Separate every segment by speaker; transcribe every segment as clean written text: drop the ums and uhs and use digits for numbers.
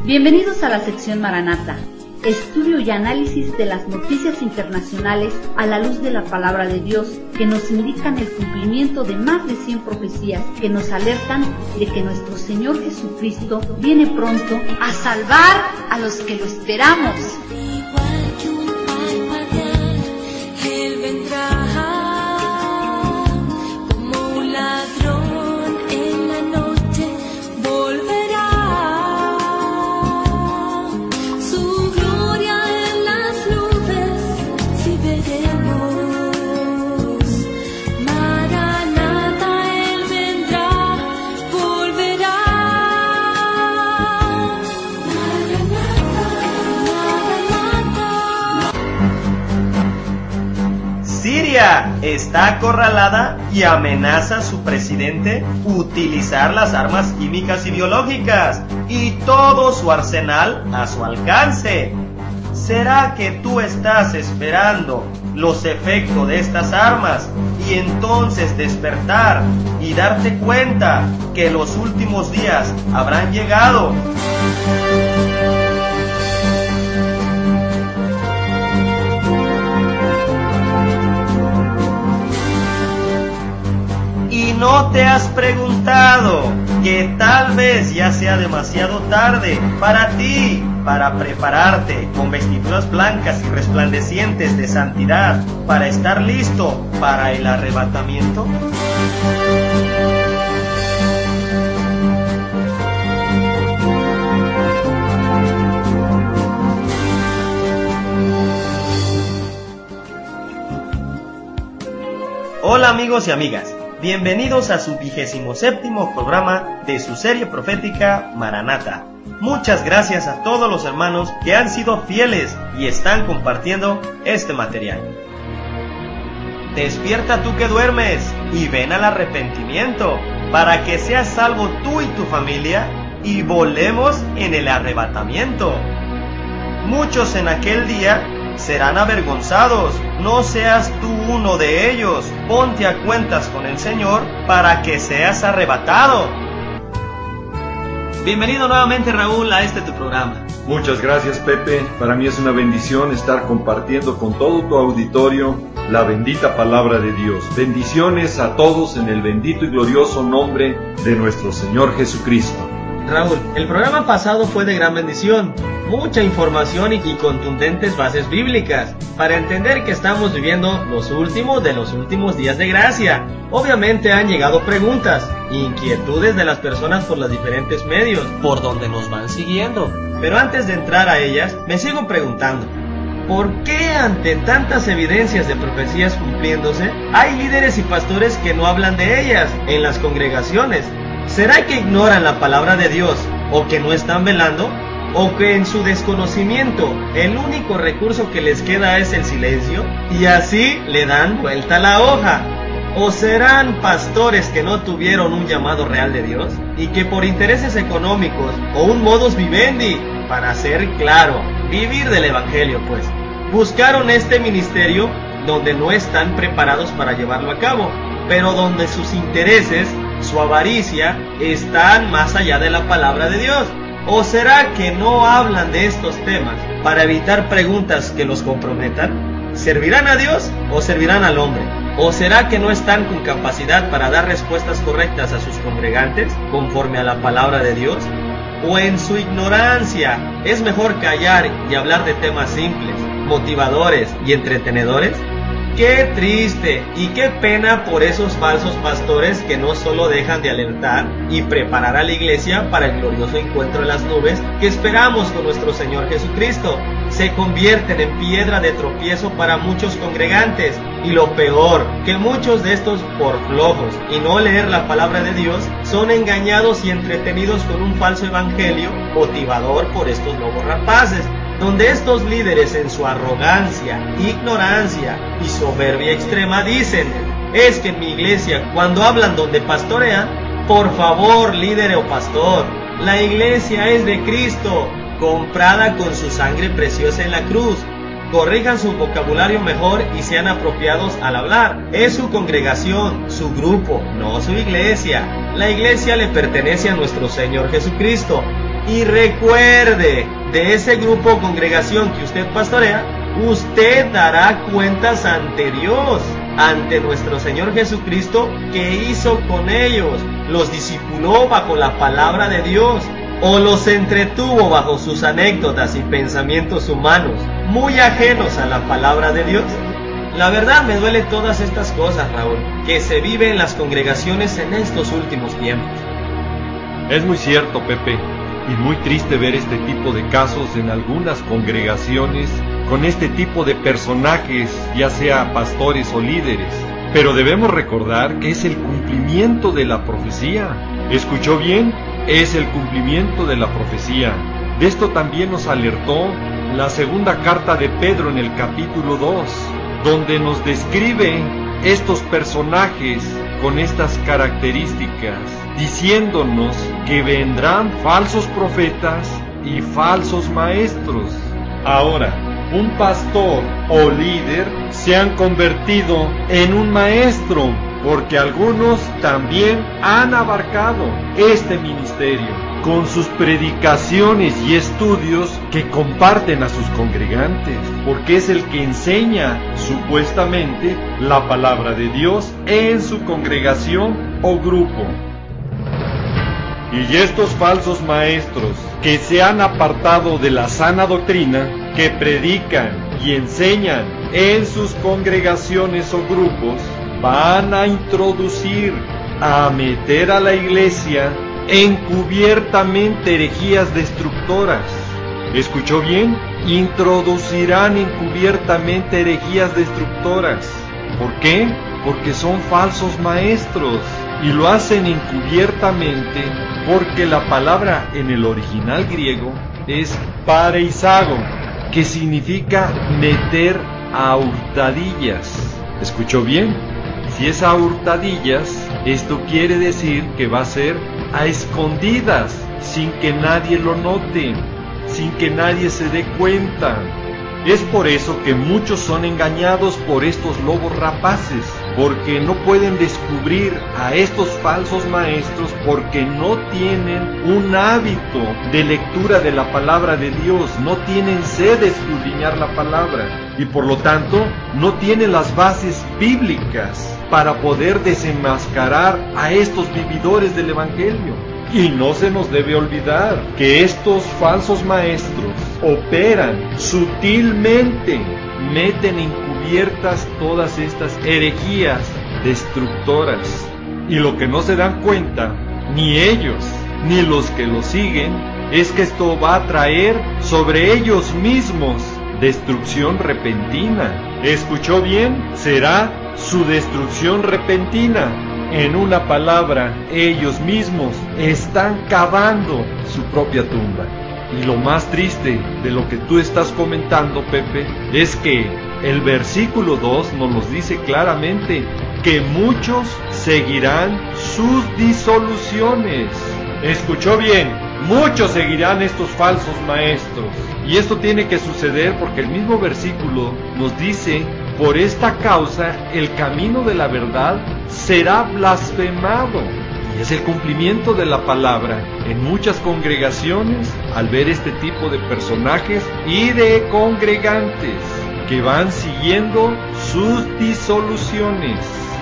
Speaker 1: Bienvenidos a la sección Maranata, estudio y análisis de las noticias internacionales a la luz de la palabra de Dios, que nos indican el cumplimiento de más de 100 profecías que nos alertan de que nuestro Señor Jesucristo viene pronto a salvar a los que lo esperamos.
Speaker 2: Igual que un parpadear, Él vendrá como un ladrón en la noche, volverá. Su gloria en las nubes, si veremos. Maranata, Él vendrá, volverá.
Speaker 3: Siria está acorralada y amenaza a su presidente utilizar las armas químicas y biológicas y todo su arsenal a su alcance. ¿Será que tú estás esperando los efectos de estas armas y entonces despertar y darte cuenta que los últimos días habrán llegado? ¿No te has preguntado que tal vez ya sea demasiado tarde para ti, para prepararte con vestiduras blancas y resplandecientes de santidad, para estar listo para el arrebatamiento? Hola amigos y amigas. Bienvenidos a su 27º programa de su serie profética Maranata. Muchas gracias a todos los hermanos que han sido fieles y están compartiendo este material. Despierta tú que duermes y ven al arrepentimiento para que seas salvo tú y tu familia y volemos en el arrebatamiento. Muchos en aquel día serán avergonzados, no seas tú uno de ellos. Ponte a cuentas con el Señor para que seas arrebatado. Bienvenido nuevamente, Raúl, a este tu programa.
Speaker 4: Muchas gracias, Pepe. Para mí es una bendición estar compartiendo con todo tu auditorio la bendita palabra de Dios. Bendiciones a todos en el bendito y glorioso nombre de nuestro Señor Jesucristo.
Speaker 3: Raúl, el programa pasado fue de gran bendición, mucha información y contundentes bases bíblicas para entender que estamos viviendo los últimos de los últimos días de gracia. Obviamente han llegado preguntas e inquietudes de las personas por los diferentes medios por donde nos van siguiendo. Pero antes de entrar a ellas, me sigo preguntando, ¿por qué ante tantas evidencias de profecías cumpliéndose, hay líderes y pastores que no hablan de ellas en las congregaciones? ¿Será que ignoran la palabra de Dios, o que no están velando, o que en su desconocimiento el único recurso que les queda es el silencio, y así le dan vuelta a la hoja? ¿O serán pastores que no tuvieron un llamado real de Dios, y que por intereses económicos, o un modus vivendi, para ser claro, vivir del evangelio pues, buscaron este ministerio donde no están preparados para llevarlo a cabo, pero donde sus intereses, su avaricia, están más allá de la palabra de Dios? ¿O será que no hablan de estos temas para evitar preguntas que los comprometan? ¿Servirán a Dios o servirán al hombre? ¿O será que no están con capacidad para dar respuestas correctas a sus congregantes conforme a la palabra de Dios? ¿O en su ignorancia es mejor callar y hablar de temas simples, motivadores y entretenedores? Qué triste y qué pena por esos falsos pastores que no solo dejan de alertar y preparar a la iglesia para el glorioso encuentro en las nubes que esperamos con nuestro Señor Jesucristo, se convierten en piedra de tropiezo para muchos congregantes, y lo peor, que muchos de estos por flojos y no leer la palabra de Dios son engañados y entretenidos con un falso evangelio motivador por estos lobos rapaces, donde estos líderes en su arrogancia, ignorancia y soberbia extrema dicen: es que en mi iglesia, cuando hablan donde pastorean, por favor, líder o pastor, la iglesia es de Cristo, comprada con su sangre preciosa en la cruz. Corrijan su vocabulario mejor y sean apropiados al hablar. Es su congregación, su grupo, no su iglesia. La iglesia le pertenece a nuestro Señor Jesucristo. Y recuerde, de ese grupo o congregación que usted pastorea, usted dará cuentas ante Dios, ante nuestro Señor Jesucristo, que hizo con ellos. Los discipuló bajo la palabra de Dios, o los entretuvo bajo sus anécdotas y pensamientos humanos, muy ajenos a la palabra de Dios. La verdad me duele todas estas cosas, Raúl, que se viven en las congregaciones en estos últimos tiempos.
Speaker 4: Es muy cierto, Pepe, y muy triste ver este tipo de casos en algunas congregaciones con este tipo de personajes, ya sea pastores o líderes. Pero debemos recordar que es el cumplimiento de la profecía. ¿Escuchó bien? Es el cumplimiento de la profecía. De esto también nos alertó la segunda carta de Pedro en el capítulo 2, donde nos describe estos personajes con estas características, diciéndonos que vendrán falsos profetas y falsos maestros. Ahora, un pastor o líder se han convertido en un maestro, porque algunos también han abarcado este ministerio con sus predicaciones y estudios que comparten a sus congregantes, porque es el que enseña supuestamente la palabra de Dios en su congregación o grupo. Y estos falsos maestros que se han apartado de la sana doctrina, que predican y enseñan en sus congregaciones o grupos, van a introducir, a meter a la iglesia encubiertamente herejías destructoras. ¿Escuchó bien? Introducirán encubiertamente herejías destructoras. ¿Por qué? Porque son falsos maestros, y lo hacen encubiertamente porque la palabra en el original griego es pareisago, que significa meter a hurtadillas. ¿Escuchó bien? Si es a hurtadillas, esto quiere decir que va a ser a escondidas, sin que nadie lo note, sin que nadie se dé cuenta. Es por eso que muchos son engañados por estos lobos rapaces, porque no pueden descubrir a estos falsos maestros, porque no tienen un hábito de lectura de la palabra de Dios, no tienen sed de escudriñar la palabra, y por lo tanto no tienen las bases bíblicas para poder desenmascarar a estos vividores del Evangelio. Y no se nos debe olvidar que estos falsos maestros operan sutilmente, meten encubiertas todas estas herejías destructoras. Y lo que no se dan cuenta, ni ellos, ni los que lo siguen, es que esto va a traer sobre ellos mismos destrucción repentina. ¿Escuchó bien? Será su destrucción repentina. En una palabra, ellos mismos están cavando su propia tumba. Y lo más triste de lo que tú estás comentando, Pepe, es que el versículo 2 nos lo dice claramente, que muchos seguirán sus disoluciones. ¿Escuchó bien? Muchos seguirán estos falsos maestros. Y esto tiene que suceder porque el mismo versículo nos dice: por esta causa el camino de la verdad será blasfemado. Y es el cumplimiento de la palabra en muchas congregaciones al ver este tipo de personajes y de congregantes que van siguiendo sus disoluciones,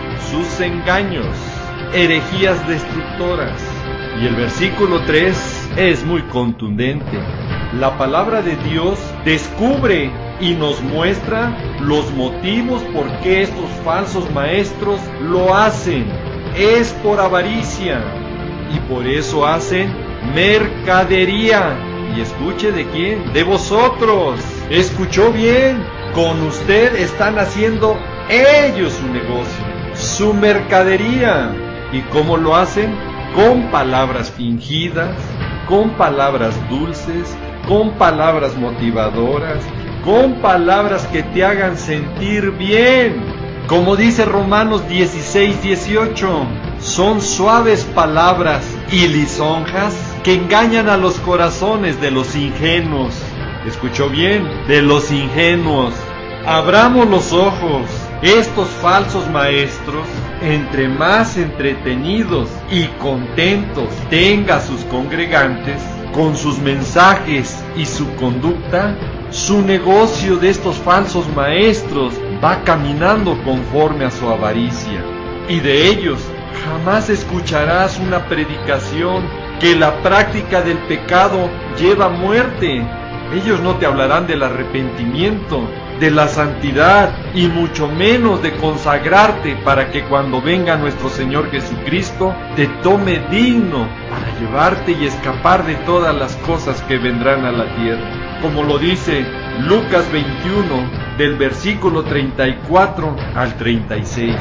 Speaker 4: sus engaños, herejías destructoras. Y el versículo 3 es muy contundente. La palabra de Dios descubre y nos muestra los motivos por qué estos falsos maestros lo hacen. Es por avaricia, y por eso hacen mercadería. Y escuche, ¿de quién? De vosotros. ¿Escuchó bien? Con usted están haciendo ellos su negocio, su mercadería. ¿Y cómo lo hacen? Con palabras fingidas, con palabras dulces, con palabras motivadoras, con palabras que te hagan sentir bien. Como dice Romanos 16:18, son suaves palabras y lisonjas que engañan a los corazones de los ingenuos. ¿Escuchó bien? De los ingenuos. Abramos los ojos Estos falsos maestros, entre más entretenidos y contentos tenga sus congregantes, con sus mensajes y su conducta, su negocio de estos falsos maestros va caminando conforme a su avaricia. Y de ellos jamás escucharás una predicación que la práctica del pecado lleva a muerte. Ellos no te hablarán del arrepentimiento, de la santidad y mucho menos de consagrarte para que cuando venga nuestro Señor Jesucristo te tome digno para llevarte y escapar de todas las cosas que vendrán a la tierra. Como lo dice Lucas 21 del versículo 34 al 36.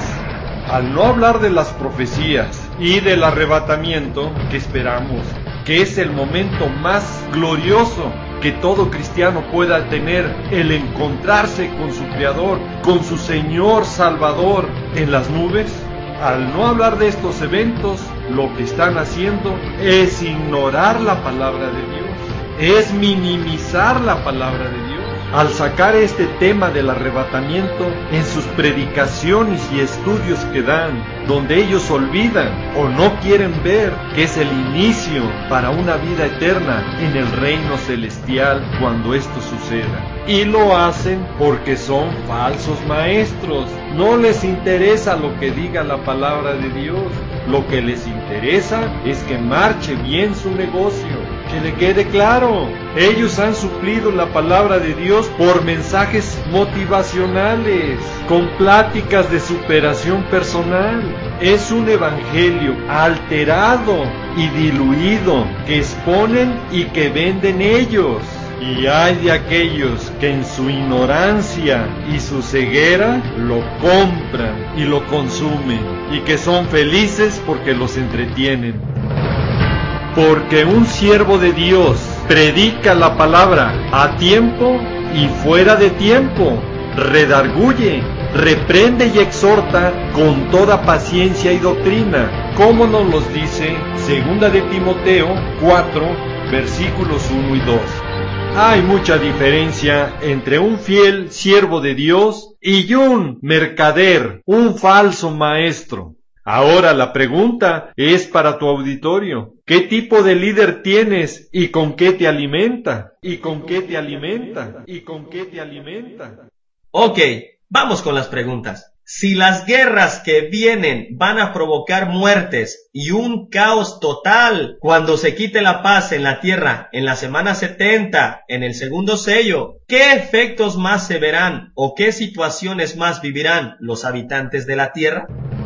Speaker 4: Al no hablar de las profecías y del arrebatamiento que esperamos, que es el momento más glorioso que todo cristiano pueda tener, el encontrarse con su Creador, con su Señor Salvador en las nubes, al no hablar de estos eventos, lo que están haciendo es ignorar la palabra de Dios, es minimizar la palabra de Dios. Al sacar este tema del arrebatamiento en sus predicaciones y estudios que dan, donde ellos olvidan o no quieren ver que es el inicio para una vida eterna en el reino celestial cuando esto suceda. Y lo hacen porque son falsos maestros. No les interesa lo que diga la palabra de Dios. Lo que les interesa es que marche bien su negocio. Que le quede claro, ellos han suplido la palabra de Dios por mensajes motivacionales, con pláticas de superación personal. Es un evangelio alterado y diluido que exponen y que venden ellos. Y hay de aquellos que en su ignorancia y su ceguera lo compran y lo consumen, y que son felices porque los entretienen. Porque un siervo de Dios predica la palabra a tiempo y fuera de tiempo, redarguye, reprende y exhorta con toda paciencia y doctrina, como nos los dice 2 de Timoteo 4, versículos 1 y 2. Hay mucha diferencia entre un fiel siervo de Dios y un mercader, un falso maestro. Ahora la pregunta es para tu auditorio. ¿Qué tipo de líder tienes y con qué te alimenta? ¿Y con qué te alimenta? ¿Y con qué te alimenta?
Speaker 3: Ok, vamos con las preguntas. Si las guerras que vienen van a provocar muertes y un caos total cuando se quite la paz en la tierra en la semana 70, en el segundo sello, ¿qué efectos más se verán o qué situaciones más vivirán los habitantes de la tierra?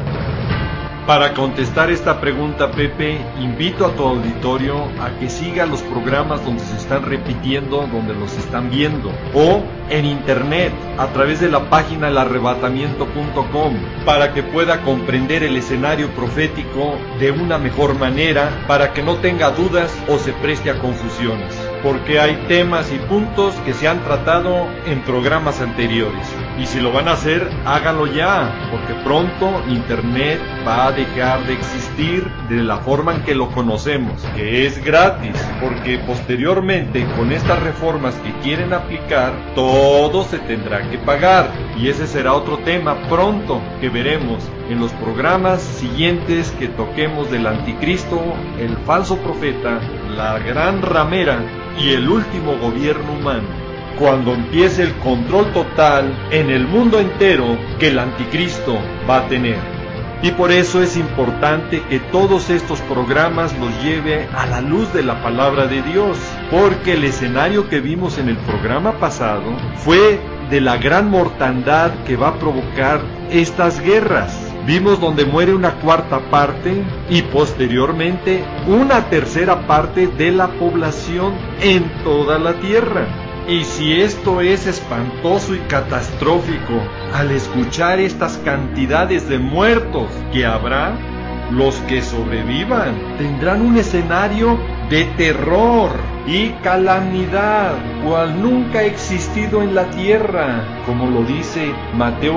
Speaker 4: Para contestar esta pregunta, Pepe, invito a tu auditorio a que siga los programas donde se están repitiendo, donde los están viendo, o en internet, a través de la página elarrebatamiento.com, para que pueda comprender el escenario profético de una mejor manera, para que no tenga dudas o se preste a confusiones, porque hay temas y puntos que se han tratado en programas anteriores. Y si lo van a hacer, háganlo ya, porque pronto internet va a dejar de existir de la forma en que lo conocemos, que es gratis, porque posteriormente con estas reformas que quieren aplicar, todo se tendrá que pagar, y ese será otro tema pronto que veremos en los programas siguientes que toquemos del anticristo, el falso profeta, la gran ramera y el último gobierno humano, cuando empiece el control total en el mundo entero que el anticristo va a tener. Y por eso es importante que todos estos programas los lleve a la luz de la palabra de Dios, porque el escenario que vimos en el programa pasado fue de la gran mortandad que va a provocar estas guerras. Vimos donde muere una cuarta parte y posteriormente una tercera parte de la población en toda la tierra. Y si esto es espantoso y catastrófico, al escuchar estas cantidades de muertos que habrá, los que sobrevivan tendrán un escenario de terror y calamidad, cual nunca ha existido en la tierra, como lo dice Mateo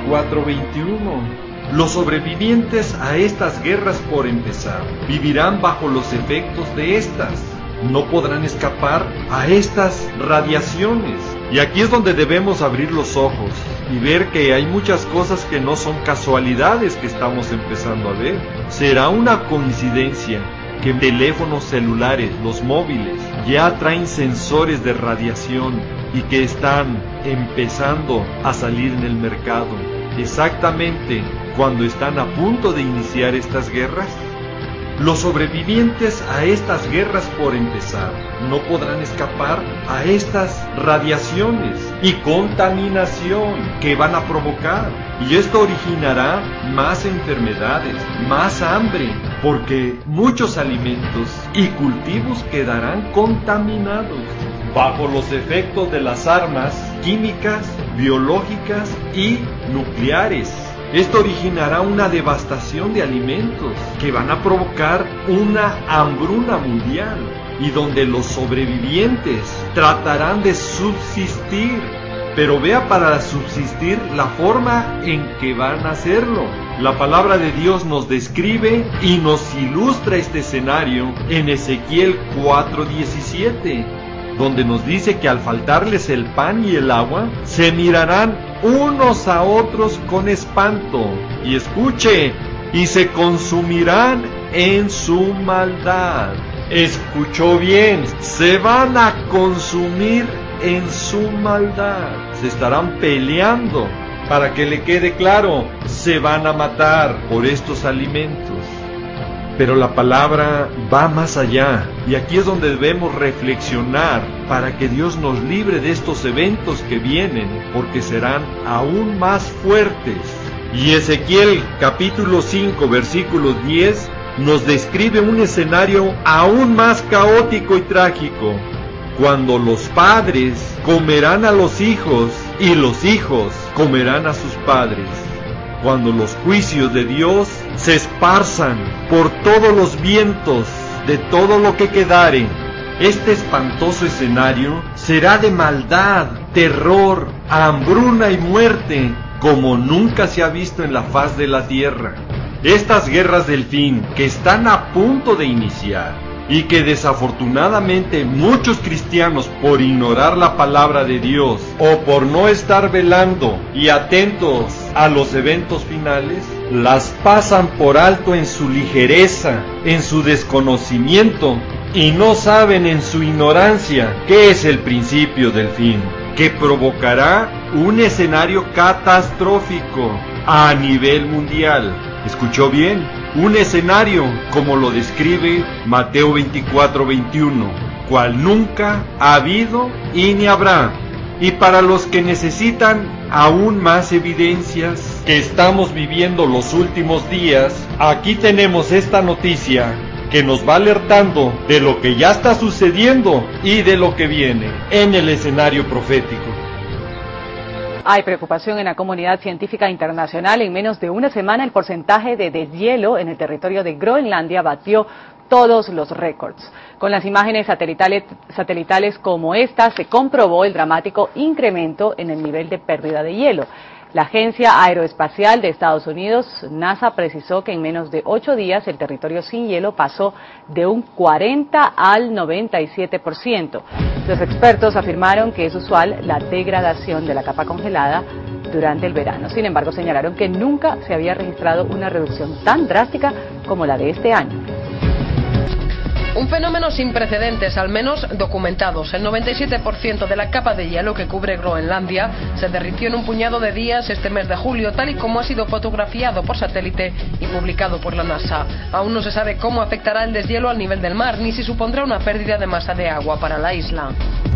Speaker 4: 24:21. Los sobrevivientes a estas guerras, por empezar, vivirán bajo los efectos de estas. No podrán escapar a estas radiaciones. Y aquí es donde debemos abrir los ojos y ver que hay muchas cosas que no son casualidades que estamos empezando a ver. ¿Será una coincidencia que teléfonos celulares, los móviles, ya traen sensores de radiación y que están empezando a salir en el mercado exactamente cuando están a punto de iniciar estas guerras? Los sobrevivientes a estas guerras, por empezar, no podrán escapar a estas radiaciones y contaminación que van a provocar. Y esto originará más enfermedades, más hambre, porque muchos alimentos y cultivos quedarán contaminados bajo los efectos de las armas químicas, biológicas y nucleares. Esto originará una devastación de alimentos que van a provocar una hambruna mundial y donde los sobrevivientes tratarán de subsistir. Pero vea para subsistir la forma en que van a hacerlo. La palabra de Dios nos describe y nos ilustra este escenario en Ezequiel 4:17, donde nos dice que al faltarles el pan y el agua, se mirarán unos a otros con espanto. Y escuche, y se consumirán en su maldad. Escuchó bien, se van a consumir en su maldad. Se estarán peleando. Para que le quede claro, se van a matar por estos alimentos. Pero la palabra va más allá, y aquí es donde debemos reflexionar para que Dios nos libre de estos eventos que vienen, porque serán aún más fuertes. Y Ezequiel capítulo 5 versículo 10 nos describe un escenario aún más caótico y trágico, cuando los padres comerán a los hijos y los hijos comerán a sus padres. Cuando los juicios de Dios se esparzan por todos los vientos de todo lo que quedare. Este espantoso escenario será de maldad, terror, hambruna y muerte, como nunca se ha visto en la faz de la tierra. Estas guerras del fin que están a punto de iniciar, y que desafortunadamente muchos cristianos, por ignorar la palabra de Dios o por no estar velando y atentos a los eventos finales, las pasan por alto en su ligereza, en su desconocimiento, y no saben en su ignorancia qué es el principio del fin, que provocará un escenario catastrófico a nivel mundial. ¿Escuchó bien? Un escenario como lo describe Mateo 24:21, cual nunca ha habido y ni habrá. Y para los que necesitan aún más evidencias que estamos viviendo los últimos días, aquí tenemos esta noticia que nos va alertando de lo que ya está sucediendo y de lo que viene en el escenario profético.
Speaker 5: Hay preocupación en la comunidad científica internacional. En menos de una semana, el porcentaje de deshielo en el territorio de Groenlandia batió todos los récords. Con las imágenes satelitales como esta, se comprobó el dramático incremento en el nivel de pérdida de hielo. La Agencia Aeroespacial de Estados Unidos, NASA, precisó que en menos de 8 días el territorio sin hielo pasó de un 40 al 97%. Los expertos afirmaron que es usual la degradación de la capa congelada durante el verano. Sin embargo, señalaron que nunca se había registrado una reducción tan drástica como la de este año.
Speaker 6: Un fenómeno sin precedentes, al menos documentados. El 97% de la capa de hielo que cubre Groenlandia se derritió en un puñado de días este mes de julio, tal y como ha sido fotografiado por satélite y publicado por la NASA. Aún no se sabe cómo afectará el deshielo al nivel del mar, ni si supondrá una pérdida de masa de agua para la isla.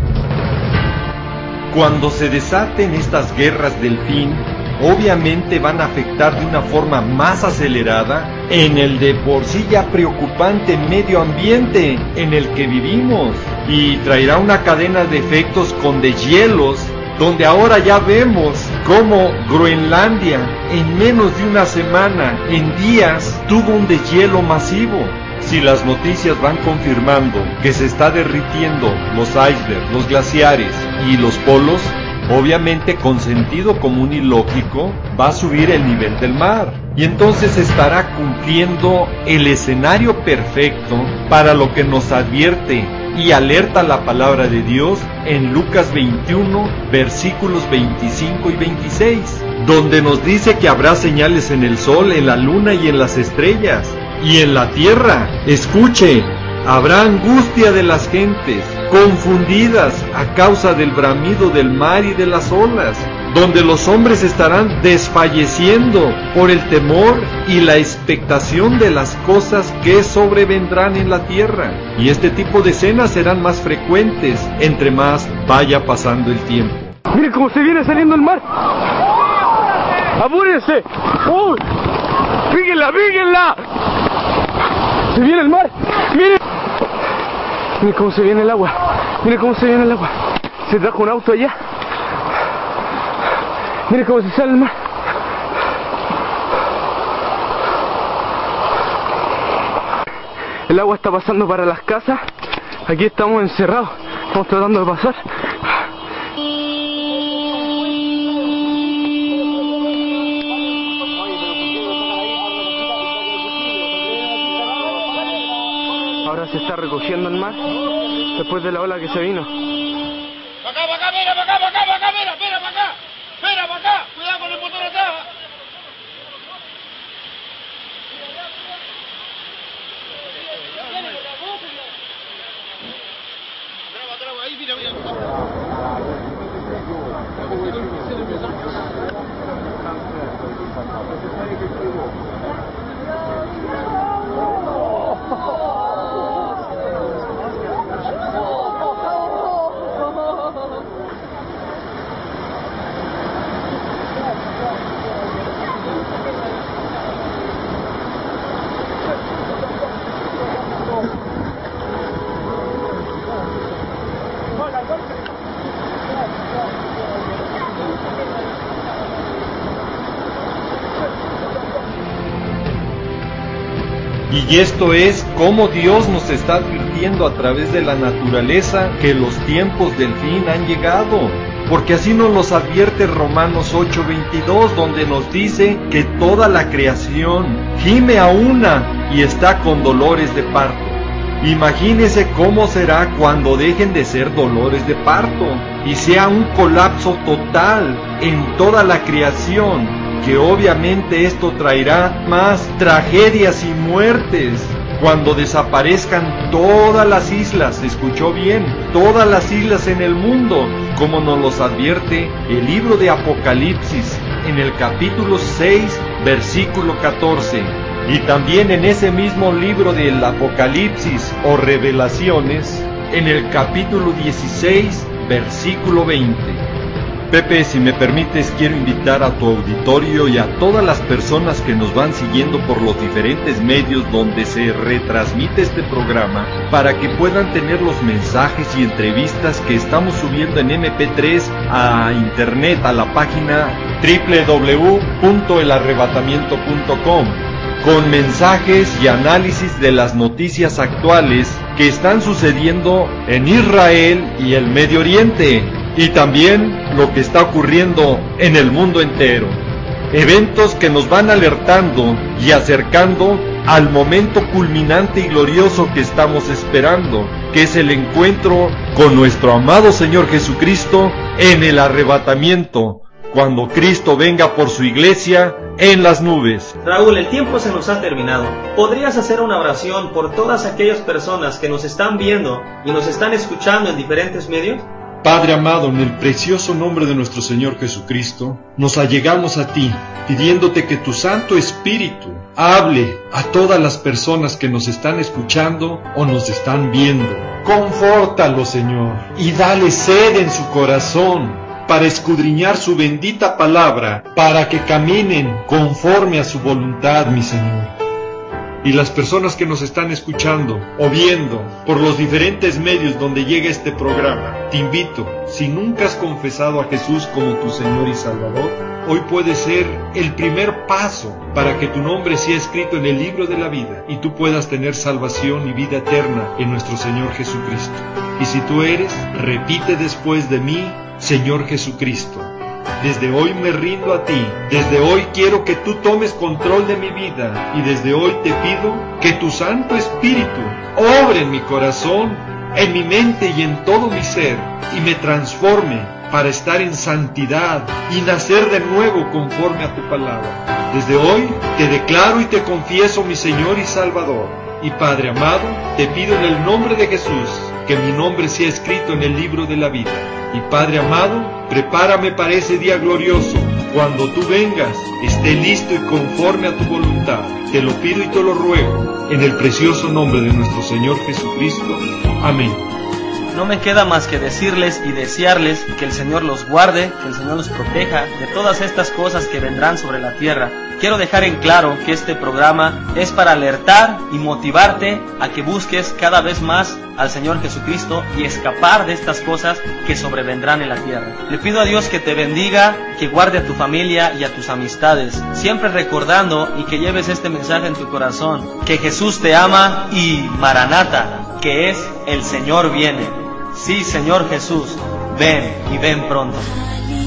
Speaker 4: Cuando se desaten estas guerras del fin, obviamente van a afectar de una forma más acelerada en el de por sí ya preocupante medio ambiente en el que vivimos, y traerá una cadena de efectos con deshielos, donde ahora ya vemos cómo Groenlandia en menos de una semana, en días, tuvo un deshielo masivo. Si las noticias van confirmando que se está derritiendo los icebergs, los glaciares y los polos, obviamente con sentido común y lógico, va a subir el nivel del mar. Y entonces estará cumpliendo el escenario perfecto para lo que nos advierte y alerta la palabra de Dios en Lucas 21, versículos 25 y 26, donde nos dice que habrá señales en el sol, en la luna y en las estrellas, y en la tierra. Escuche, habrá angustia de las gentes, confundidas a causa del bramido del mar y de las olas, donde los hombres estarán desfalleciendo por el temor y la expectación de las cosas que sobrevendrán en la tierra. Y este tipo de escenas serán más frecuentes entre más vaya pasando el tiempo.
Speaker 7: ¡Miren cómo se viene saliendo el mar! ¡Apúrense! ¡Uy! ¡Fíjenla, fíjenla! ¡Se viene el mar! ¡Miren! Miren cómo se viene el agua. Miren cómo se viene el agua. Se trajo un auto allá. Miren cómo se sale el mar. El agua está pasando para las casas. Aquí estamos encerrados. Estamos tratando de pasar. Ahora se está recogiendo el mar después de la ola que se vino.
Speaker 8: Para acá, mira, para acá, mira, para acá. Mira, para acá. Cuidado con el motor atrás. Traba, ahí, mira.
Speaker 4: Y esto es cómo Dios nos está advirtiendo a través de la naturaleza que los tiempos del fin han llegado. Porque así nos los advierte Romanos 8:22, donde nos dice que toda la creación gime a una y está con dolores de parto. Imagínese cómo será cuando dejen de ser dolores de parto y sea un colapso total en toda la creación, que obviamente esto traerá más tragedias y muertes. Cuando desaparezcan todas las islas, ¿escuchó bien? Todas las islas en el mundo, como nos los advierte el libro de Apocalipsis, en el capítulo 6, versículo 14. Y también en ese mismo libro del Apocalipsis o Revelaciones, en el capítulo 16, versículo 20. Pepe, si me permites, quiero invitar a tu auditorio y a todas las personas que nos van siguiendo por los diferentes medios donde se retransmite este programa, para que puedan tener los mensajes y entrevistas que estamos subiendo en MP3 a internet, a la página www.elarrebatamiento.com, con mensajes y análisis de las noticias actuales que están sucediendo en Israel y el Medio Oriente, y también lo que está ocurriendo en el mundo entero. Eventos que nos van alertando y acercando al momento culminante y glorioso que estamos esperando, que es el encuentro con nuestro amado Señor Jesucristo en el arrebatamiento, cuando Cristo venga por su iglesia en las nubes.
Speaker 3: Raúl, el tiempo se nos ha terminado. ¿Podrías hacer una oración por todas aquellas personas que nos están viendo y nos están escuchando en diferentes medios?
Speaker 4: Padre amado, en el precioso nombre de nuestro Señor Jesucristo, nos allegamos a ti, pidiéndote que tu Santo Espíritu hable a todas las personas que nos están escuchando o nos están viendo. Confórtalo, Señor, y dale sed en su corazón para escudriñar su bendita palabra, para que caminen conforme a su voluntad, mi Señor. Y las personas que nos están escuchando o viendo por los diferentes medios donde llega este programa, te invito, si nunca has confesado a Jesús como tu Señor y Salvador, hoy puede ser el primer paso para que tu nombre sea escrito en el libro de la vida y tú puedas tener salvación y vida eterna en nuestro Señor Jesucristo. Y si tú eres, repite después de mí Señor Jesucristo, desde hoy me rindo a ti, desde hoy quiero que tú tomes control de mi vida y desde hoy te pido que tu Santo Espíritu obre en mi corazón, en mi mente y en todo mi ser y me transforme para estar en santidad y nacer de nuevo conforme a tu palabra. Desde hoy te declaro y te confieso mi Señor y Salvador. Y Padre amado, te pido en el nombre de Jesús que mi nombre sea escrito en el libro de la vida. Y Padre amado, prepárame para ese día glorioso. Cuando tú vengas, esté listo y conforme a tu voluntad. Te lo pido y te lo ruego, en el precioso nombre de nuestro Señor Jesucristo. Amén.
Speaker 3: No me queda más que decirles y desearles que el Señor los guarde, que el Señor los proteja de todas estas cosas que vendrán sobre la tierra. Quiero dejar en claro que este programa es para alertar y motivarte a que busques cada vez más al Señor Jesucristo y escapar de estas cosas que sobrevendrán en la tierra. Le pido a Dios que te bendiga, que guarde a tu familia y a tus amistades, siempre recordando y que lleves este mensaje en tu corazón, que Jesús te ama y Maranata, que es el Señor viene. Sí, Señor Jesús, ven y ven pronto.